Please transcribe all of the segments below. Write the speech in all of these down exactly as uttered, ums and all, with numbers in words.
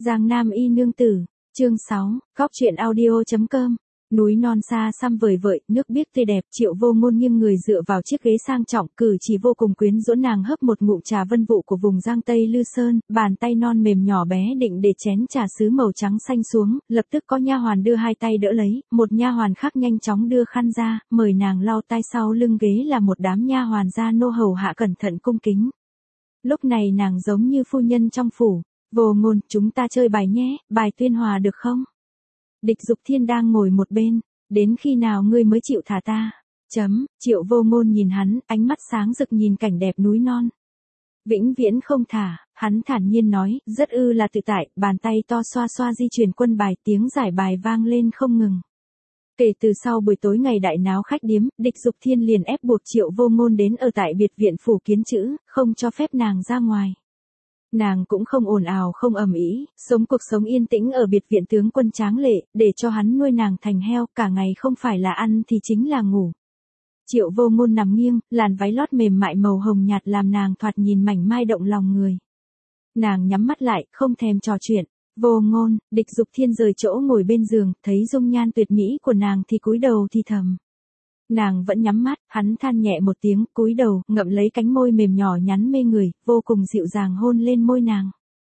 Giang Nam y nương tử, chương sáu, góc truyện audio chấm com. Núi non xa xăm vời vợi, nước biếc tươi đẹp, Triệu Vô Ngôn nghiêng người dựa vào chiếc ghế sang trọng, cử chỉ vô cùng quyến rũ. Nàng hấp một ngụm trà vân vụ của vùng Giang Tây Lư Sơn, bàn tay non mềm nhỏ bé định để chén trà sứ màu trắng xanh xuống, lập tức có nha hoàn đưa hai tay đỡ lấy, một nha hoàn khác nhanh chóng đưa khăn ra, mời nàng lau tay. Sau lưng ghế là một đám nha hoàn gia nô hầu hạ cẩn thận cung kính. Lúc này nàng giống như phu nhân trong phủ. Vô Ngôn, chúng ta chơi bài nhé, bài tuyên hòa được không? Địch Dục Thiên đang ngồi một bên, đến khi nào ngươi mới chịu thả ta? Chấm, Triệu Vô Ngôn nhìn hắn, ánh mắt sáng rực nhìn cảnh đẹp núi non. Vĩnh viễn không thả, hắn thản nhiên nói, rất ư là tự tại, bàn tay to xoa xoa di chuyển quân bài, tiếng giải bài vang lên không ngừng. Kể từ sau buổi tối ngày đại náo khách điếm, Địch Dục Thiên liền ép buộc Triệu Vô Ngôn đến ở tại biệt viện phủ Kiến Chữ, không cho phép nàng ra ngoài. Nàng cũng không ồn ào không ầm ĩ, sống cuộc sống yên tĩnh ở biệt viện tướng quân tráng lệ, để cho hắn nuôi nàng thành heo, cả ngày không phải là ăn thì chính là ngủ. Triệu Vô Ngôn nằm nghiêng, làn váy lót mềm mại màu hồng nhạt làm nàng thoạt nhìn mảnh mai động lòng người. Nàng nhắm mắt lại, không thèm trò chuyện. Vô Ngôn, Địch Dục Thiên rời chỗ ngồi bên giường, thấy dung nhan tuyệt mỹ của nàng thì cúi đầu thì thầm. Nàng vẫn nhắm mắt, hắn than nhẹ một tiếng, cúi đầu, ngậm lấy cánh môi mềm nhỏ nhắn mê người, vô cùng dịu dàng hôn lên môi nàng.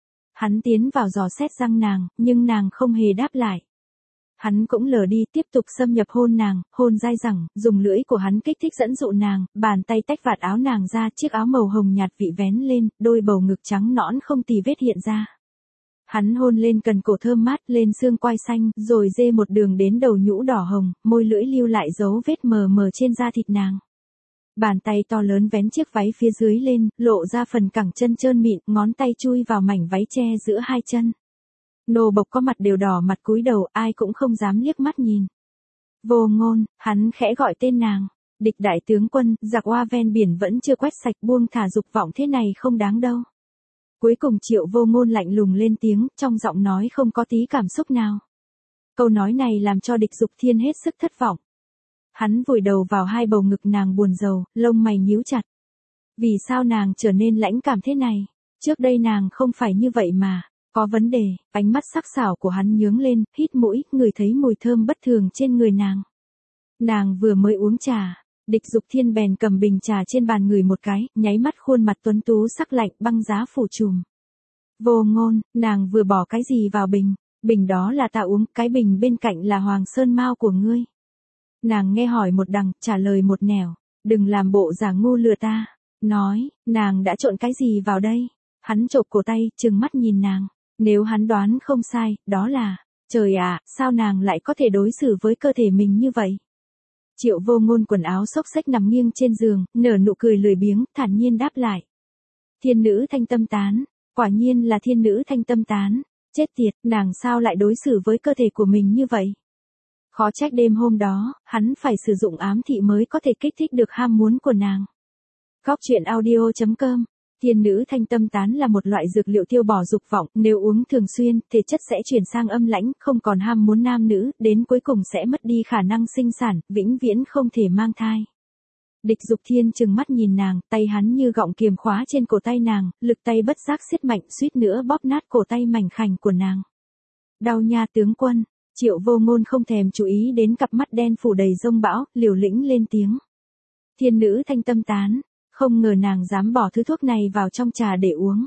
Hắn tiến vào dò xét răng nàng, nhưng nàng không hề đáp lại. Hắn cũng lờ đi, tiếp tục xâm nhập hôn nàng, hôn dai dẳng, dùng lưỡi của hắn kích thích dẫn dụ nàng, bàn tay tách vạt áo nàng ra, chiếc áo màu hồng nhạt vị vén lên, đôi bầu ngực trắng nõn không tì vết hiện ra. Hắn hôn lên cần cổ thơm mát, lên xương quai xanh, rồi dê một đường đến đầu nhũ đỏ hồng, môi lưỡi lưu lại dấu vết mờ mờ trên da thịt nàng. Bàn tay to lớn vén chiếc váy phía dưới lên, lộ ra phần cẳng chân trơn mịn, ngón tay chui vào mảnh váy che giữa hai chân. Nô bộc có mặt đều đỏ mặt cúi đầu, ai cũng không dám liếc mắt nhìn. Vô Ngôn, hắn khẽ gọi tên nàng. Địch đại tướng quân, giặc oa ven biển vẫn chưa quét sạch, buông thả dục vọng thế này không đáng đâu. Cuối cùng Triệu Vô Ngôn lạnh lùng lên tiếng, trong giọng nói không có tí cảm xúc nào. Câu nói này làm cho Địch Dục Thiên hết sức thất vọng. Hắn vùi đầu vào hai bầu ngực nàng buồn rầu, lông mày nhíu chặt. Vì sao nàng trở nên lãnh cảm thế này? Trước đây nàng không phải như vậy mà. Có vấn đề, ánh mắt sắc sảo của hắn nhướng lên, hít mũi, ngửi thấy mùi thơm bất thường trên người nàng. Nàng vừa mới uống trà. Địch Dục Thiên bèn cầm bình trà trên bàn ngửi một cái, nháy mắt khuôn mặt tuấn tú sắc lạnh, băng giá phủ trùm. Vô Ngôn, nàng vừa bỏ cái gì vào bình? Bình đó là ta uống, cái bình bên cạnh là Hoàng Sơn Mao của ngươi. Nàng nghe hỏi một đằng, trả lời một nẻo, đừng làm bộ giả ngu lừa ta. Nói, nàng đã trộn cái gì vào đây? Hắn chộp cổ tay, trừng mắt nhìn nàng. Nếu hắn đoán không sai, đó là, trời ạ, sao nàng lại có thể đối xử với cơ thể mình như vậy? Triệu Vô Ngôn quần áo xốc xếch nằm nghiêng trên giường, nở nụ cười lười biếng, thản nhiên đáp lại. Thiên nữ thanh tâm tán, quả nhiên là thiên nữ thanh tâm tán, chết tiệt, nàng sao lại đối xử với cơ thể của mình như vậy? Khó trách đêm hôm đó, hắn phải sử dụng ám thị mới có thể kích thích được ham muốn của nàng. Góc truyện audio chấm com. Thiên nữ thanh tâm tán là một loại dược liệu tiêu bỏ dục vọng, nếu uống thường xuyên, thể chất sẽ chuyển sang âm lãnh, không còn ham muốn nam nữ, đến cuối cùng sẽ mất đi khả năng sinh sản, vĩnh viễn không thể mang thai. Địch Dục Thiên trừng mắt nhìn nàng, tay hắn như gọng kiềm khóa trên cổ tay nàng, lực tay bất giác siết mạnh, suýt nữa bóp nát cổ tay mảnh khảnh của nàng. Đau nha tướng quân, Triệu Vô Ngôn không thèm chú ý đến cặp mắt đen phủ đầy rông bão, liều lĩnh lên tiếng. Thiên nữ thanh tâm tán. Không ngờ nàng dám bỏ thứ thuốc này vào trong trà để uống.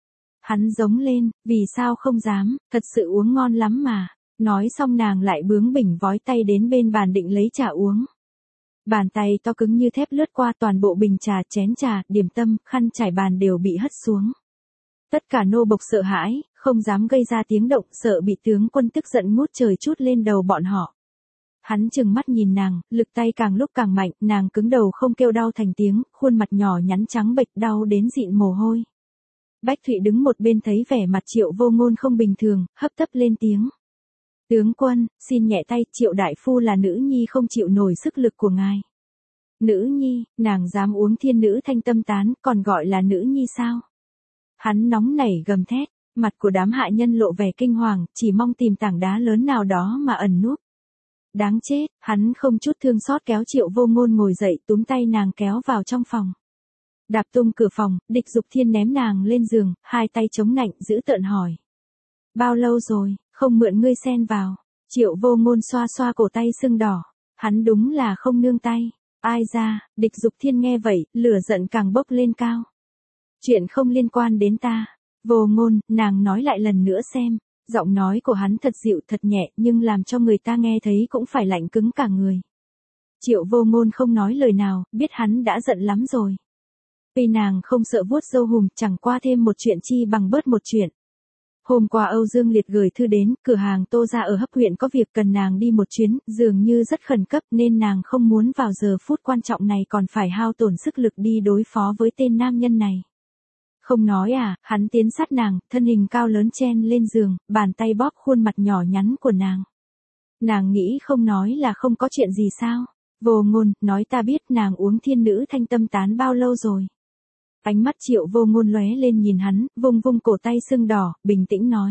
Hắn giống lên, vì sao không dám, thật sự uống ngon lắm mà. Nói xong nàng lại bướng bỉnh vói tay đến bên bàn định lấy trà uống. Bàn tay to cứng như thép lướt qua toàn bộ bình trà, chén trà, điểm tâm, khăn trải bàn đều bị hất xuống. Tất cả nô bộc sợ hãi, không dám gây ra tiếng động, sợ bị tướng quân tức giận ngút trời trút lên đầu bọn họ. Hắn trừng mắt nhìn nàng, lực tay càng lúc càng mạnh, nàng cứng đầu không kêu đau thành tiếng, khuôn mặt nhỏ nhắn trắng bệch đau đến dịn mồ hôi. Bách Thụy đứng một bên thấy vẻ mặt Triệu Vô Ngôn không bình thường, hấp tấp lên tiếng. Tướng quân, xin nhẹ tay, Triệu đại phu là nữ nhi không chịu nổi sức lực của ngài. Nữ nhi, nàng dám uống thiên nữ thanh tâm tán, còn gọi là nữ nhi sao? Hắn nóng nảy gầm thét, mặt của đám hạ nhân lộ vẻ kinh hoàng, chỉ mong tìm tảng đá lớn nào đó mà ẩn núp. Đáng chết, hắn không chút thương xót kéo Triệu Vô Ngôn ngồi dậy, túm tay nàng kéo vào trong phòng. Đạp tung cửa phòng, Địch Dục Thiên ném nàng lên giường, hai tay chống nạnh, giữ tợn hỏi. Bao lâu rồi, không mượn ngươi xen vào. Triệu Vô Ngôn xoa xoa cổ tay sưng đỏ. Hắn đúng là không nương tay. Ai ra, Địch Dục Thiên nghe vậy, lửa giận càng bốc lên cao. Chuyện không liên quan đến ta. Vô Ngôn, nàng nói lại lần nữa xem. Giọng nói của hắn thật dịu thật nhẹ nhưng làm cho người ta nghe thấy cũng phải lạnh cứng cả người. Triệu Vô Ngôn không nói lời nào, biết hắn đã giận lắm rồi. Vì nàng không sợ vuốt râu hùm, chẳng qua thêm một chuyện chi bằng bớt một chuyện. Hôm qua Âu Dương Liệt gửi thư đến, cửa hàng Tô gia ở Hấp huyện có việc cần nàng đi một chuyến, dường như rất khẩn cấp nên nàng không muốn vào giờ phút quan trọng này còn phải hao tổn sức lực đi đối phó với tên nam nhân này. Không nói à, hắn tiến sát nàng, thân hình cao lớn chen lên giường, bàn tay bóp khuôn mặt nhỏ nhắn của nàng. Nàng nghĩ không nói là không có chuyện gì sao? Vô Ngôn, nói ta biết nàng uống thiên nữ thanh tâm tán bao lâu rồi. Ánh mắt Triệu Vô Ngôn lóe lên nhìn hắn, vung vung cổ tay sưng đỏ, bình tĩnh nói.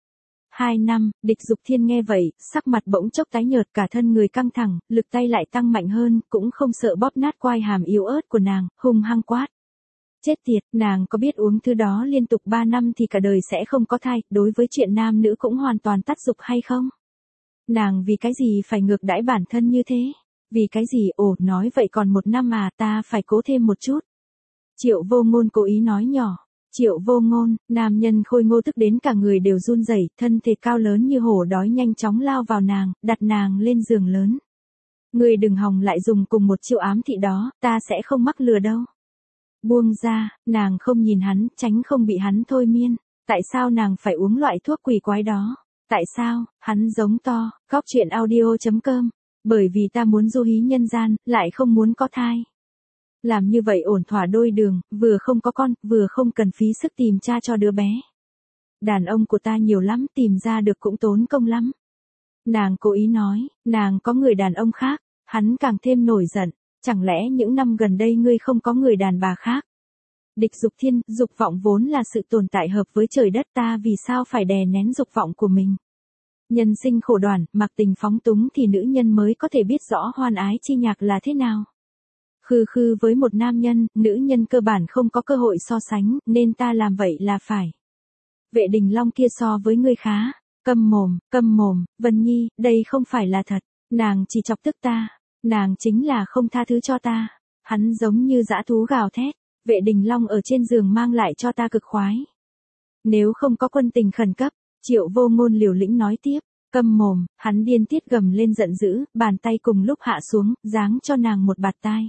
Hai năm, Địch Dục Thiên nghe vậy, sắc mặt bỗng chốc tái nhợt cả thân người căng thẳng, lực tay lại tăng mạnh hơn, cũng không sợ bóp nát quai hàm yếu ớt của nàng, hung hăng quát. Chết tiệt, nàng có biết uống thứ đó liên tục ba năm thì cả đời sẽ không có thai, đối với chuyện nam nữ cũng hoàn toàn tắt dục hay không? Nàng vì cái gì phải ngược đãi bản thân như thế? Vì cái gì, ồ, nói vậy còn một năm mà ta phải cố thêm một chút. Triệu Vô Ngôn cố ý nói nhỏ. Triệu Vô Ngôn, nam nhân khôi ngô tức đến cả người đều run rẩy, thân thể cao lớn như hổ đói nhanh chóng lao vào nàng, đặt nàng lên giường lớn. Ngươi đừng hòng lại dùng cùng một chiêu ám thị đó, ta sẽ không mắc lừa đâu. Buông ra, nàng không nhìn hắn, tránh không bị hắn thôi miên. Tại sao nàng phải uống loại thuốc quỷ quái đó? Tại sao? Hắn giống to, góc truyện audio chấm com. Bởi vì ta muốn du hí nhân gian, lại không muốn có thai. Làm như vậy ổn thỏa đôi đường, vừa không có con, vừa không cần phí sức tìm cha cho đứa bé. Đàn ông của ta nhiều lắm, tìm ra được cũng tốn công lắm. Nàng cố ý nói, nàng có người đàn ông khác, hắn càng thêm nổi giận. Chẳng lẽ những năm gần đây ngươi không có người đàn bà khác? Địch Dục Thiên, dục vọng vốn là sự tồn tại hợp với trời đất, ta vì sao phải đè nén dục vọng của mình? Nhân sinh khổ đoản, mặc tình phóng túng thì nữ nhân mới có thể biết rõ hoan ái chi nhạc là thế nào. Khư khư với một nam nhân, nữ nhân cơ bản không có cơ hội so sánh, nên ta làm vậy là phải. Vệ Đình Long kia so với ngươi khá. Câm mồm, câm mồm, Vân Nhi, đây không phải là thật. Nàng chỉ chọc tức ta. Nàng chính là không tha thứ cho ta. Hắn giống như dã thú gào thét. Vệ Đình Long ở trên giường mang lại cho ta cực khoái. Nếu không có quân tình khẩn cấp, Triệu Vô Ngôn liều lĩnh nói tiếp. Câm mồm, hắn điên tiết gầm lên giận dữ, bàn tay cùng lúc hạ xuống, giáng cho nàng một bạt tai.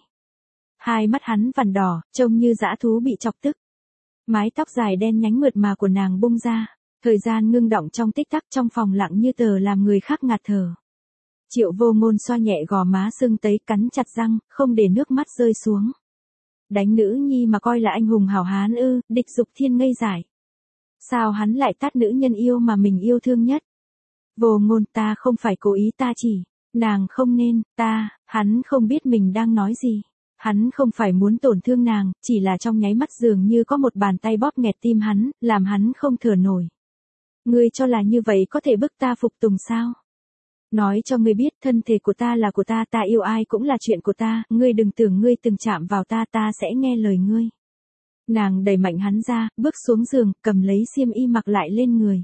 Hai mắt hắn vằn đỏ, trông như dã thú bị chọc tức. Mái tóc dài đen nhánh mượt mà của nàng bung ra. Thời gian ngưng đọng trong tích tắc, trong phòng lặng như tờ làm người khác ngạt thở. Triệu Vô Ngôn xoa nhẹ gò má sưng tấy, cắn chặt răng, không để nước mắt rơi xuống. Đánh nữ nhi mà coi là anh hùng hảo hán ư? Địch Dục Thiên ngây dại. Sao hắn lại tát nữ nhân yêu mà mình yêu thương nhất? Vô Ngôn, ta không phải cố ý, ta chỉ, nàng không nên, ta, hắn không biết mình đang nói gì. Hắn không phải muốn tổn thương nàng, chỉ là trong nháy mắt dường như có một bàn tay bóp nghẹt tim hắn, làm hắn không thở nổi. Ngươi cho là như vậy có thể bức ta phục tùng sao? Nói cho ngươi biết, thân thể của ta là của ta, ta yêu ai cũng là chuyện của ta, ngươi đừng tưởng ngươi từng chạm vào ta, ta sẽ nghe lời ngươi. Nàng đẩy mạnh hắn ra, bước xuống giường, cầm lấy xiêm y mặc lại lên người.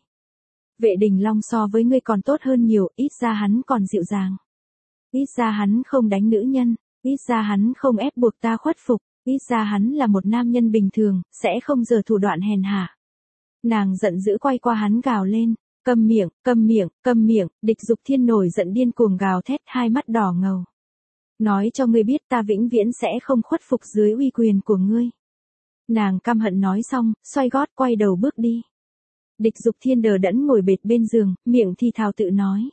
Vệ Đình Long so với ngươi còn tốt hơn nhiều, ít ra hắn còn dịu dàng. Ít ra hắn không đánh nữ nhân, ít ra hắn không ép buộc ta khuất phục, ít ra hắn là một nam nhân bình thường, sẽ không giở thủ đoạn hèn hạ. Nàng giận dữ quay qua hắn gào lên. Câm miệng, câm miệng, câm miệng, Địch Dục Thiên nổi giận điên cuồng gào thét, hai mắt đỏ ngầu. Nói cho ngươi biết, ta vĩnh viễn sẽ không khuất phục dưới uy quyền của ngươi. Nàng căm hận nói xong, xoay gót quay đầu bước đi. Địch Dục Thiên đờ đẫn ngồi bệt bên giường, miệng thì thào tự nói.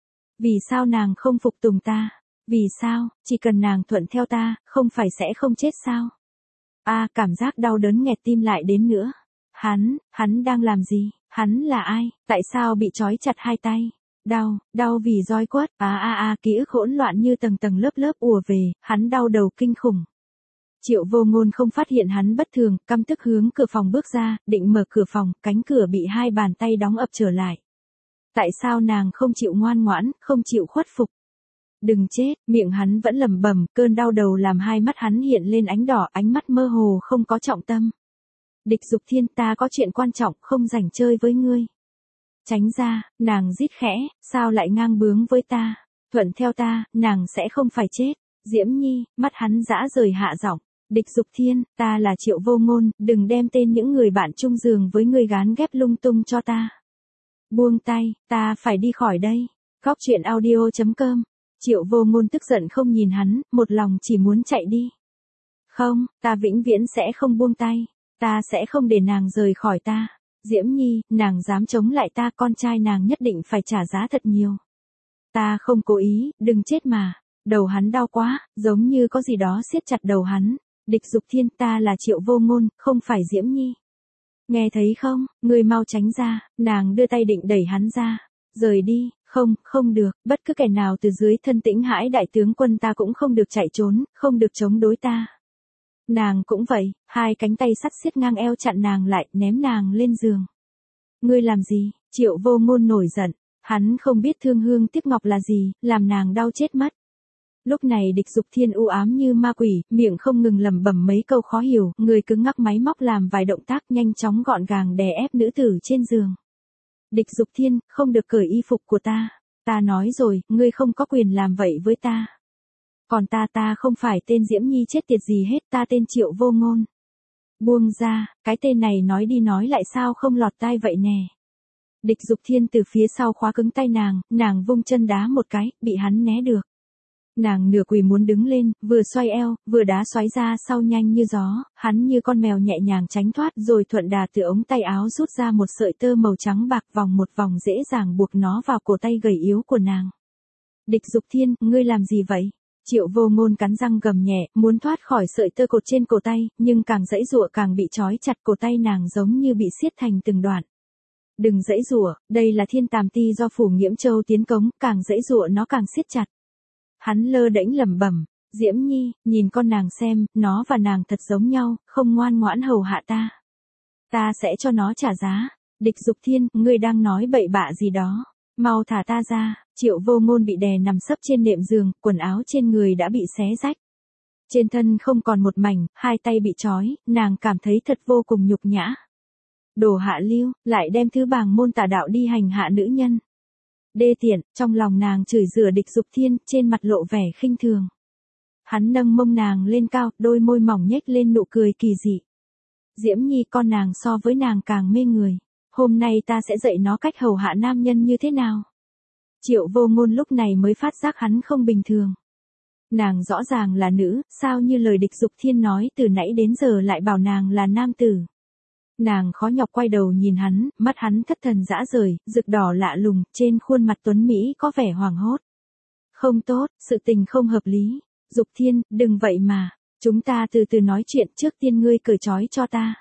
Vì sao nàng không phục tùng ta? Vì sao, chỉ cần nàng thuận theo ta, không phải sẽ không chết sao? A, à, cảm giác đau đớn nghẹt tim lại đến nữa. Hắn, hắn đang làm gì? Hắn là ai? Tại sao bị trói chặt hai tay? Đau, đau vì roi quất. À à à, ký ức hỗn loạn như tầng tầng lớp lớp ùa về, hắn đau đầu kinh khủng. Triệu Vô Ngôn không phát hiện hắn bất thường, căm tức hướng cửa phòng bước ra, định mở cửa phòng, cánh cửa bị hai bàn tay đóng ập trở lại. Tại sao nàng không chịu ngoan ngoãn, không chịu khuất phục? Đừng chết, miệng hắn vẫn lẩm bẩm, cơn đau đầu làm hai mắt hắn hiện lên ánh đỏ, ánh mắt mơ hồ không có trọng tâm. Địch Dục Thiên, ta có chuyện quan trọng, không rảnh chơi với ngươi. Tránh ra, nàng rít khẽ, sao lại ngang bướng với ta, thuận theo ta, nàng sẽ không phải chết. Diễm Nhi, mắt hắn dã rời hạ giọng, Địch Dục Thiên, ta là Triệu Vô Ngôn, đừng đem tên những người bạn chung giường với ngươi gán ghép lung tung cho ta. Buông tay, ta phải đi khỏi đây. Góc truyện audio chấm com. Triệu Vô Ngôn tức giận không nhìn hắn, một lòng chỉ muốn chạy đi. Không, ta vĩnh viễn sẽ không buông tay, ta sẽ không để nàng rời khỏi ta. Diễm Nhi, nàng dám chống lại ta, con trai nàng nhất định phải trả giá thật nhiều. Ta không cố ý, đừng chết mà. Đầu hắn đau quá, giống như có gì đó siết chặt đầu hắn. Địch Dục Thiên, ta là Triệu Vô Ngôn, không phải Diễm Nhi. Nghe thấy không, ngươi mau tránh ra. Nàng đưa tay định đẩy hắn ra. Rời đi, không, không được, bất cứ kẻ nào từ dưới thân Tĩnh Hãi đại tướng quân ta cũng không được chạy trốn, không được chống đối ta. Nàng cũng vậy, hai cánh tay sắt xiết ngang eo chặn nàng lại, ném nàng lên giường. Ngươi làm gì? Triệu Vô Ngôn nổi giận, hắn không biết thương hương tiếc ngọc là gì, làm nàng đau chết mất. Lúc này Địch Dục Thiên u ám như ma quỷ, miệng không ngừng lẩm bẩm mấy câu khó hiểu, người cứng ngắc máy móc làm vài động tác nhanh chóng gọn gàng đè ép nữ tử trên giường. Địch Dục Thiên, không được cởi y phục của ta. Ta nói rồi, ngươi không có quyền làm vậy với ta. Còn ta ta không phải tên Diễm Nhi chết tiệt gì hết, ta tên Triệu Vô Ngôn. Buông ra, cái tên này nói đi nói lại sao không lọt tai vậy nè. Địch Dục Thiên từ phía sau khóa cứng tay nàng, nàng vung chân đá một cái, bị hắn né được. Nàng nửa quỳ muốn đứng lên, vừa xoay eo, vừa đá xoáy ra sau nhanh như gió, hắn như con mèo nhẹ nhàng tránh thoát rồi thuận đà từ ống tay áo rút ra một sợi tơ màu trắng bạc vòng một vòng dễ dàng buộc nó vào cổ tay gầy yếu của nàng. Địch Dục Thiên, ngươi làm gì vậy? Triệu Vô Ngôn cắn răng gầm nhẹ, muốn thoát khỏi sợi tơ cột trên cổ tay, nhưng càng giãy giụa càng bị trói chặt, cổ tay nàng giống như bị siết thành từng đoạn. Đừng giãy giụa, đây là Thiên Tàm Ti do Phủ Nghiễm Châu tiến cống, càng giãy giụa nó càng siết chặt. Hắn lơ đễnh lẩm bẩm, Diễm Nhi, nhìn con nàng xem, nó và nàng thật giống nhau, không ngoan ngoãn hầu hạ ta. Ta sẽ cho nó trả giá. Địch Dục Thiên, ngươi đang nói bậy bạ gì đó. Mau thả ta ra. Triệu Vô Ngôn bị đè nằm sấp trên nệm giường, quần áo trên người đã bị xé rách. Trên thân không còn một mảnh, hai tay bị trói, nàng cảm thấy thật vô cùng nhục nhã. Đồ hạ lưu, lại đem thứ bàng môn tà đạo đi hành hạ nữ nhân. Đê tiện, trong lòng nàng chửi rủa Địch Dục Thiên, trên mặt lộ vẻ khinh thường. Hắn nâng mông nàng lên cao, đôi môi mỏng nhếch lên nụ cười kỳ dị. Diễm Nhi, con nàng so với nàng càng mê người. Hôm nay ta sẽ dạy nó cách hầu hạ nam nhân như thế nào. Triệu Vô Ngôn lúc này mới phát giác hắn không bình thường. Nàng rõ ràng là nữ, sao như lời Địch Dục Thiên nói từ nãy đến giờ lại bảo nàng là nam tử. Nàng khó nhọc quay đầu nhìn hắn, mắt hắn thất thần dã rời, rực đỏ lạ lùng, trên khuôn mặt tuấn Mỹ có vẻ hoảng hốt. Không tốt, sự tình không hợp lý. Dục Thiên, đừng vậy mà. Chúng ta từ từ nói chuyện, trước tiên ngươi cởi trói cho ta.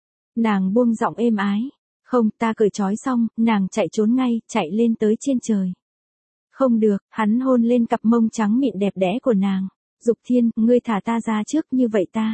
Nàng buông giọng êm ái. Không, ta cởi trói xong, nàng chạy trốn ngay, chạy lên tới trên trời. Không được, hắn hôn lên cặp mông trắng mịn đẹp đẽ của nàng. Dục Thiên, ngươi thả ta ra trước như vậy ta.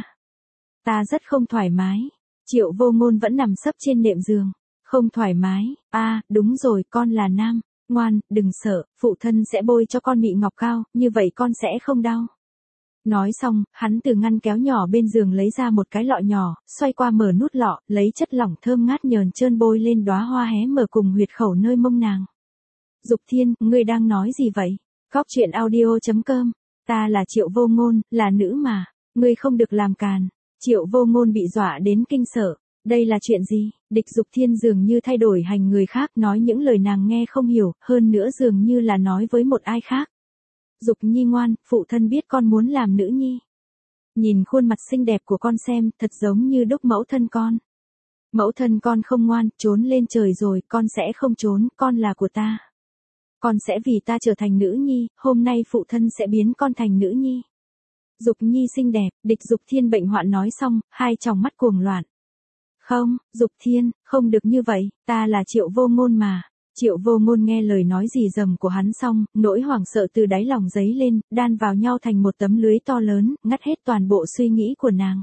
Ta rất không thoải mái. Triệu Vô Ngôn vẫn nằm sấp trên nệm giường. Không thoải mái, a à, đúng rồi, con là nam. Ngoan, đừng sợ, phụ thân sẽ bôi cho con mị ngọc cao, như vậy con sẽ không đau. Nói xong, hắn từ ngăn kéo nhỏ bên giường lấy ra một cái lọ nhỏ, xoay qua mở nút lọ, lấy chất lỏng thơm ngát nhờn trơn bôi lên đóa hoa hé mở cùng huyệt khẩu nơi mông nàng. Dục Thiên, ngươi đang nói gì vậy? Góc truyện audio chấm com. Ta là Triệu Vô Ngôn, là nữ mà. Ngươi không được làm càn. Triệu Vô Ngôn bị dọa đến kinh sợ. Đây là chuyện gì? Địch Dục Thiên dường như thay đổi hành người khác, nói những lời nàng nghe không hiểu, hơn nữa dường như là nói với một ai khác. Dục Nhi ngoan, phụ thân biết con muốn làm nữ nhi. Nhìn khuôn mặt xinh đẹp của con xem, thật giống như đúc mẫu thân con. Mẫu thân con không ngoan, trốn lên trời rồi, con sẽ không trốn, con là của ta. Con sẽ vì ta trở thành nữ nhi, hôm nay phụ thân sẽ biến con thành nữ nhi. Dục Nhi xinh đẹp, Địch Dục Thiên bệnh hoạn nói xong, hai tròng mắt cuồng loạn. Không, Dục Thiên, không được như vậy, ta là Triệu Vô Ngôn mà. Triệu Vô Ngôn nghe lời nói rì rầm của hắn xong, nỗi hoảng sợ từ đáy lòng dấy lên, đan vào nhau thành một tấm lưới to lớn, ngắt hết toàn bộ suy nghĩ của nàng.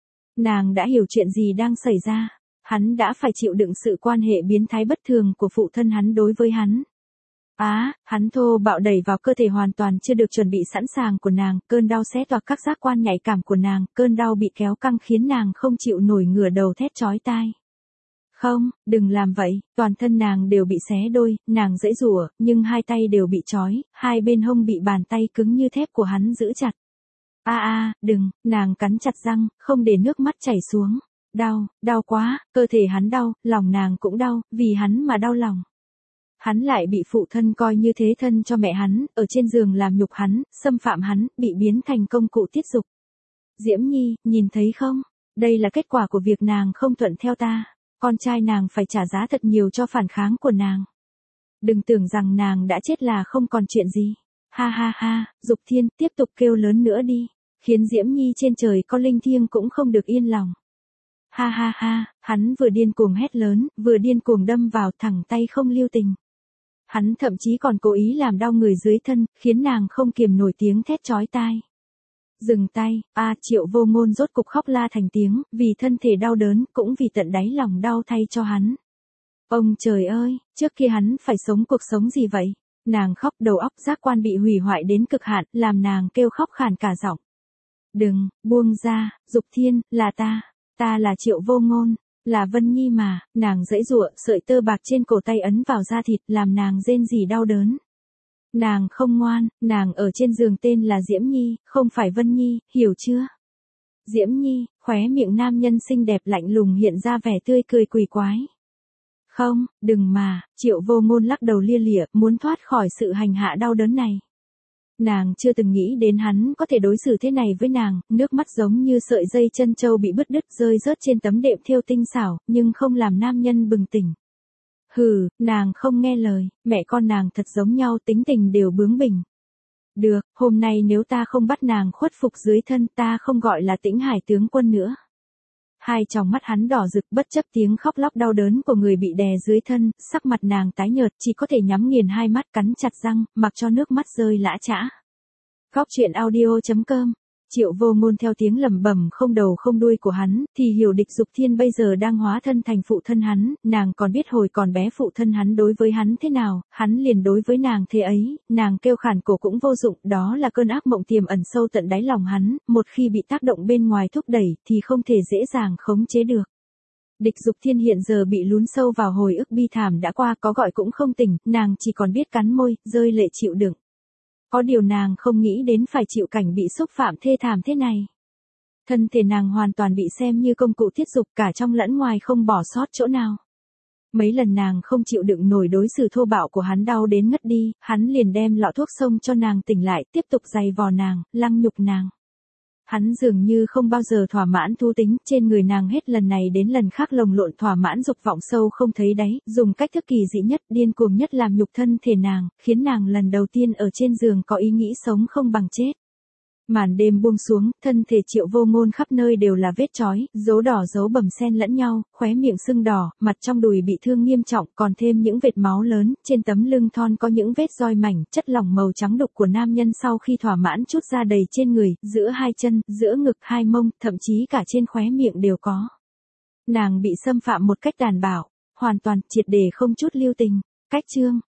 Nàng đã hiểu chuyện gì đang xảy ra. Hắn đã phải chịu đựng sự quan hệ biến thái bất thường của phụ thân hắn đối với hắn. Á, à, hắn thô bạo đẩy vào cơ thể hoàn toàn chưa được chuẩn bị sẵn sàng của nàng, cơn đau xé toạc các giác quan nhạy cảm của nàng, cơn đau bị kéo căng khiến nàng không chịu nổi ngửa đầu thét chói tai. Không, đừng làm vậy, toàn thân nàng đều bị xé đôi, nàng giãy giụa, nhưng hai tay đều bị trói, hai bên hông bị bàn tay cứng như thép của hắn giữ chặt. A a, đừng, nàng cắn chặt răng, không để nước mắt chảy xuống. Đau, đau quá, cơ thể hắn đau, lòng nàng cũng đau, vì hắn mà đau lòng. Hắn lại bị phụ thân coi như thế thân cho mẹ hắn, ở trên giường làm nhục hắn, xâm phạm hắn, bị biến thành công cụ tiết dục. Diễm Nhi, nhìn thấy không? Đây là kết quả của việc nàng không thuận theo ta. Con trai nàng phải trả giá thật nhiều cho phản kháng của nàng. Đừng tưởng rằng nàng đã chết là không còn chuyện gì. Ha ha ha, Dục Thiên, tiếp tục kêu lớn nữa đi. Khiến Diễm Nhi trên trời có linh thiêng cũng không được yên lòng. Ha ha ha, hắn vừa điên cuồng hét lớn, vừa điên cuồng đâm vào thẳng tay không lưu tình. Hắn thậm chí còn cố ý làm đau người dưới thân, khiến nàng không kiềm nổi tiếng thét chói tai. Dừng tay, a à, Triệu Vô Ngôn rốt cục khóc la thành tiếng, vì thân thể đau đớn, cũng vì tận đáy lòng đau thay cho hắn. Ông trời ơi, trước kia hắn phải sống cuộc sống gì vậy? Nàng khóc đầu óc giác quan bị hủy hoại đến cực hạn, làm nàng kêu khóc khàn cả giọng. Đừng, buông ra, Dục Thiên, là ta, ta là Triệu Vô Ngôn, là Vân Nhi mà, nàng giãy giụa, sợi tơ bạc trên cổ tay ấn vào da thịt, làm nàng rên rỉ đau đớn. Nàng không ngoan, nàng ở trên giường tên là Diễm Nhi, không phải Vân Nhi, hiểu chưa? Diễm Nhi, khóe miệng nam nhân xinh đẹp lạnh lùng hiện ra vẻ tươi cười quỷ quái. Không, đừng mà, Triệu Vô Ngôn lắc đầu lia lịa, muốn thoát khỏi sự hành hạ đau đớn này. Nàng chưa từng nghĩ đến hắn có thể đối xử thế này với nàng, nước mắt giống như sợi dây chân châu bị bứt đứt rơi rớt trên tấm đệm thêu tinh xảo, nhưng không làm nam nhân bừng tỉnh. Hừ, nàng không nghe lời, mẹ con nàng thật giống nhau, tính tình đều bướng bỉnh. Được, hôm nay nếu ta không bắt nàng khuất phục dưới thân, ta không gọi là Tĩnh Hải tướng quân nữa. Hai tròng mắt hắn đỏ rực, bất chấp tiếng khóc lóc đau đớn của người bị đè dưới thân, sắc mặt nàng tái nhợt, chỉ có thể nhắm nghiền hai mắt, cắn chặt răng, mặc cho nước mắt rơi lã chã. Góc truyện audio chấm com. Triệu Vô Ngôn theo tiếng lẩm bẩm không đầu không đuôi của hắn, thì hiểu địch Dục Thiên bây giờ đang hóa thân thành phụ thân hắn, nàng còn biết hồi còn bé phụ thân hắn đối với hắn thế nào, hắn liền đối với nàng thế ấy, nàng kêu khản cổ cũng vô dụng, đó là cơn ác mộng tiềm ẩn sâu tận đáy lòng hắn, một khi bị tác động bên ngoài thúc đẩy thì không thể dễ dàng khống chế được. Địch Dục Thiên hiện giờ bị lún sâu vào hồi ức bi thảm đã qua, có gọi cũng không tỉnh, nàng chỉ còn biết cắn môi, rơi lệ chịu đựng. Có điều nàng không nghĩ đến phải chịu cảnh bị xúc phạm thê thảm thế này. Thân thể nàng hoàn toàn bị xem như công cụ tiết dục, cả trong lẫn ngoài không bỏ sót chỗ nào. Mấy lần nàng không chịu đựng nổi đối xử thô bạo của hắn đau đến ngất đi, hắn liền đem lọ thuốc xông cho nàng tỉnh lại, tiếp tục giày vò nàng, lăng nhục nàng. Hắn dường như không bao giờ thỏa mãn thú tính, trên người nàng hết lần này đến lần khác lồng lộn thỏa mãn dục vọng sâu không thấy đáy, dùng cách thức kỳ dị nhất, điên cuồng nhất làm nhục thân thể nàng, khiến nàng lần đầu tiên ở trên giường có ý nghĩ sống không bằng chết. Màn đêm buông xuống, thân thể Triệu Vô Ngôn khắp nơi đều là vết chói, dấu đỏ dấu bầm xen lẫn nhau, khóe miệng sưng đỏ, mặt trong đùi bị thương nghiêm trọng, còn thêm những vệt máu lớn, trên tấm lưng thon có những vết roi mảnh, chất lỏng màu trắng đục của nam nhân sau khi thỏa mãn chút ra đầy trên người, giữa hai chân, giữa ngực, hai mông, thậm chí cả trên khóe miệng đều có. Nàng bị xâm phạm một cách tàn bạo, hoàn toàn, triệt để không chút lưu tình. Cách chương